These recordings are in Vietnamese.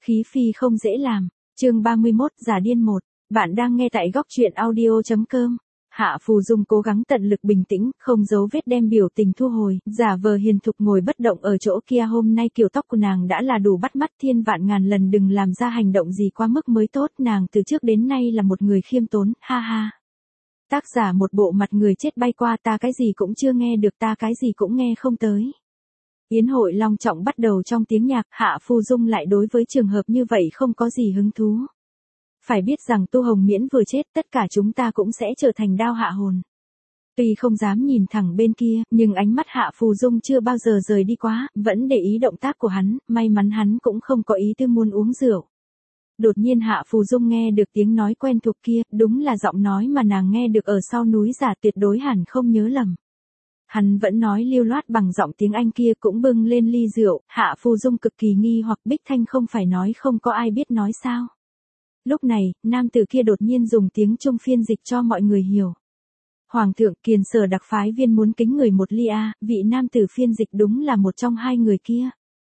Khí phi không dễ làm. Chương 31, giả điên 1. Bạn đang nghe tại góc truyện audio.com. Hạ Phù Dung cố gắng tận lực bình tĩnh, không giấu vết đem biểu tình thu hồi, giả vờ hiền thục ngồi bất động ở chỗ kia. Hôm nay kiểu tóc của nàng đã là đủ bắt mắt, thiên vạn ngàn lần đừng làm ra hành động gì quá mức mới tốt. Nàng từ trước đến nay là một người khiêm tốn, ha ha. Tác giả một bộ mặt người chết bay qua, ta cái gì cũng chưa nghe được, ta cái gì cũng nghe không tới. Yến hội long trọng bắt đầu trong tiếng nhạc, Hạ Phù Dung lại đối với trường hợp như vậy không có gì hứng thú. Phải biết rằng Tu Hồng Miễn vừa chết, tất cả chúng ta cũng sẽ trở thành đao hạ hồn. Tuy không dám nhìn thẳng bên kia, nhưng ánh mắt Hạ Phù Dung chưa bao giờ rời đi quá, vẫn để ý động tác của hắn, may mắn hắn cũng không có ý tư muốn uống rượu. Đột nhiên Hạ Phù Dung nghe được tiếng nói quen thuộc kia, đúng là giọng nói mà nàng nghe được ở sau núi giả, tuyệt đối hẳn không nhớ lầm. Hắn vẫn nói lưu loát bằng giọng tiếng Anh kia, cũng bưng lên ly rượu. Hạ Phù Dung cực kỳ nghi hoặc, Bích Thanh không phải nói không có ai biết nói sao. Lúc này, nam tử kia đột nhiên dùng tiếng Trung phiên dịch cho mọi người hiểu. Hoàng thượng, Kiền Sở đặc phái viên muốn kính người một ly a. Vị nam tử phiên dịch đúng là một trong hai người kia.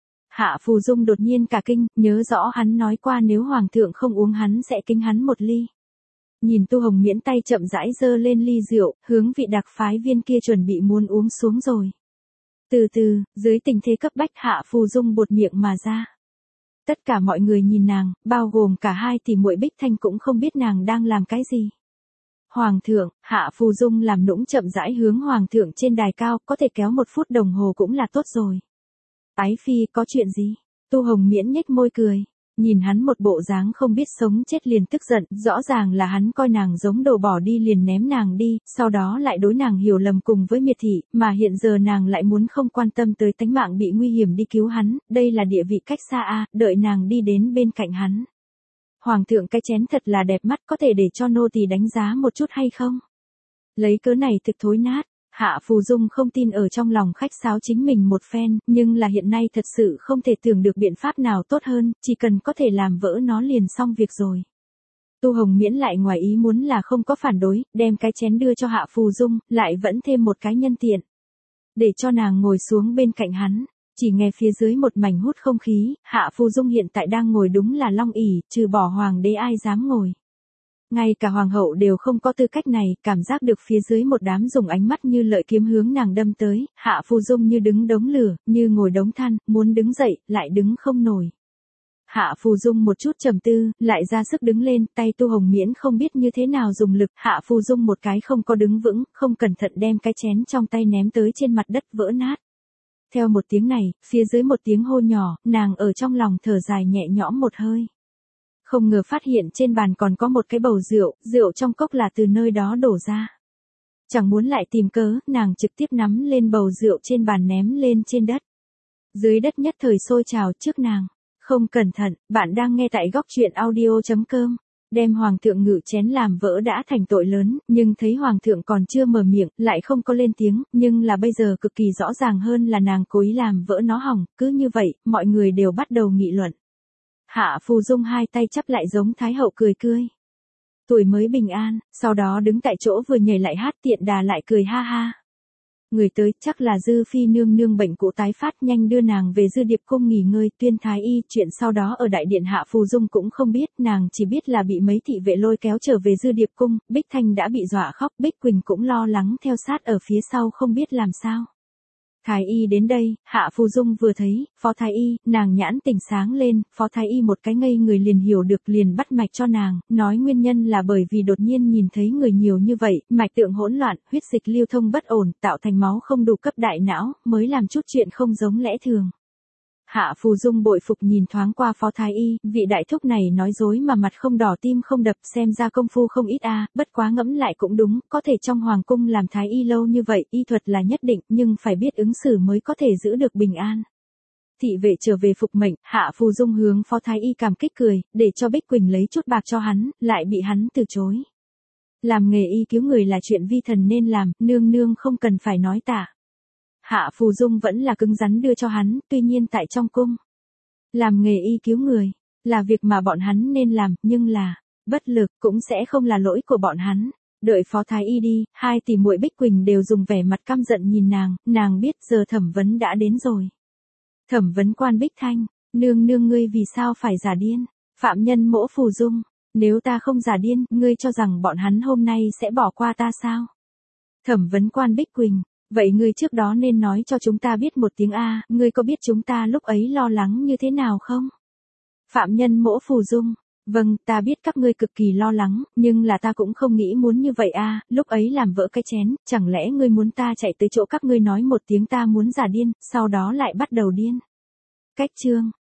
Hạ Phù Dung đột nhiên cả kinh, nhớ rõ hắn nói qua nếu hoàng thượng không uống hắn sẽ kính hắn một ly. Nhìn Tu Hồng Miễn tay chậm rãi giơ lên ly rượu, hướng vị đặc phái viên kia chuẩn bị muốn uống xuống rồi. Từ từ, dưới tình thế cấp bách, Hạ Phù Dung buột miệng mà ra. Tất cả mọi người nhìn nàng, bao gồm cả hai tỷ muội Bích Thanh cũng không biết nàng đang làm cái gì. Hoàng thượng, Hạ Phù Dung làm nũng chậm rãi hướng hoàng thượng trên đài cao, có thể kéo 1 phút đồng hồ cũng là tốt rồi. Ái phi, có chuyện gì? Tu Hồng Miễn nhếch môi cười. Nhìn hắn một bộ dáng không biết sống chết liền tức giận, rõ ràng là hắn coi nàng giống đồ bỏ đi liền ném nàng đi, sau đó lại đối nàng hiểu lầm cùng với miệt thị, mà hiện giờ nàng lại muốn không quan tâm tới tánh mạng bị nguy hiểm đi cứu hắn, đây là địa vị cách xa a, đợi nàng đi đến bên cạnh hắn. Hoàng thượng, cái chén thật là đẹp mắt, có thể để cho nô tỳ đánh giá một chút hay không? Lấy cớ này thực thối nát. Hạ Phù Dung không tin ở trong lòng khách sáo chính mình một phen, nhưng là hiện nay thật sự không thể tưởng được biện pháp nào tốt hơn, chỉ cần có thể làm vỡ nó liền xong việc rồi. Tu Hồng Miễn lại ngoài ý muốn là không có phản đối, đem cái chén đưa cho Hạ Phù Dung, lại vẫn thêm một cái nhân tiện. Để cho nàng ngồi xuống bên cạnh hắn, chỉ nghe phía dưới một mảnh hút không khí, Hạ Phù Dung hiện tại đang ngồi đúng là long ỷ, trừ bỏ hoàng đế ai dám ngồi. Ngay cả hoàng hậu đều không có tư cách này, cảm giác được phía dưới một đám dùng ánh mắt như lợi kiếm hướng nàng đâm tới, Hạ Phù Dung như đứng đống lửa, như ngồi đống than, muốn đứng dậy, lại đứng không nổi. Hạ Phù Dung một chút trầm tư, lại ra sức đứng lên, tay Tu Hồng Miễn không biết như thế nào dùng lực, Hạ Phù Dung một cái không có đứng vững, không cẩn thận đem cái chén trong tay ném tới trên mặt đất vỡ nát. Theo một tiếng này, phía dưới một tiếng hô nhỏ, nàng ở trong lòng thở dài nhẹ nhõm một hơi. Không ngờ phát hiện trên bàn còn có một cái bầu rượu, rượu trong cốc là từ nơi đó đổ ra. Chẳng muốn lại tìm cớ, nàng trực tiếp nắm lên bầu rượu trên bàn ném lên trên đất. Dưới đất nhất thời sôi trào trước nàng. Không cẩn thận, bạn đang nghe tại góc truyện audio.com. Đem hoàng thượng ngự chén làm vỡ đã thành tội lớn, nhưng thấy hoàng thượng còn chưa mở miệng, lại không có lên tiếng, nhưng là bây giờ cực kỳ rõ ràng hơn là nàng cố ý làm vỡ nó hỏng, cứ như vậy, mọi người đều bắt đầu nghị luận. Hạ Phù Dung hai tay chắp lại giống thái hậu cười cười. Tuổi mới bình an, sau đó đứng tại chỗ vừa nhảy lại hát tiện đà lại cười ha ha. Người tới chắc là Dư Phi nương nương bệnh cũ tái phát, nhanh đưa nàng về Dư Điệp cung nghỉ ngơi. Tuyên thái y, chuyện sau đó ở đại điện Hạ Phù Dung cũng không biết, nàng chỉ biết là bị mấy thị vệ lôi kéo trở về Dư Điệp cung, Bích Thanh đã bị dọa khóc, Bích Quỳnh cũng lo lắng theo sát ở phía sau không biết làm sao. Thái y đến đây, Hạ Phù Dung vừa thấy, phó thái y, nàng nhãn tỉnh sáng lên, phó thái y một cái ngây người liền hiểu được, liền bắt mạch cho nàng, nói nguyên nhân là bởi vì đột nhiên nhìn thấy người nhiều như vậy, mạch tượng hỗn loạn, huyết dịch lưu thông bất ổn, tạo thành máu không đủ cấp đại não, mới làm chút chuyện không giống lẽ thường. Hạ Phù Dung bội phục nhìn thoáng qua phó thái y, vị đại thúc này nói dối mà mặt không đỏ tim không đập, xem ra công phu không ít a, bất quá ngẫm lại cũng đúng, có thể trong hoàng cung làm thái y lâu như vậy, y thuật là nhất định, nhưng phải biết ứng xử mới có thể giữ được bình an. Thị vệ trở về phục mệnh, Hạ Phù Dung hướng phó thái y cảm kích cười, để cho Bích Quỳnh lấy chút bạc cho hắn, lại bị hắn từ chối. Làm nghề y cứu người là chuyện vi thần nên làm, nương nương không cần phải nói tạ. Hạ Phù Dung vẫn là cứng rắn đưa cho hắn, tuy nhiên tại trong cung. Làm nghề y cứu người, là việc mà bọn hắn nên làm, nhưng là, bất lực, cũng sẽ không là lỗi của bọn hắn. Đợi phó thái y đi, hai tỷ muội Bích Quỳnh đều dùng vẻ mặt căm giận nhìn nàng biết giờ thẩm vấn đã đến rồi. Thẩm vấn quan Bích Thanh, Nương nương ngươi vì sao phải giả điên? Phạm Nhân Mỗ Phù Dung, nếu ta không giả điên, ngươi cho rằng bọn hắn hôm nay sẽ bỏ qua ta sao? Thẩm vấn quan Bích Quỳnh, vậy ngươi trước đó nên nói cho chúng ta biết một tiếng A, ngươi có biết chúng ta lúc ấy lo lắng như thế nào không? Phạm Nhân Mỗ Phù Dung, vâng, ta biết các ngươi cực kỳ lo lắng, nhưng là ta cũng không nghĩ muốn như vậy a, lúc ấy làm vỡ cái chén, chẳng lẽ ngươi muốn ta chạy tới chỗ các ngươi nói một tiếng ta muốn giả điên, sau đó lại bắt đầu điên. Cách chương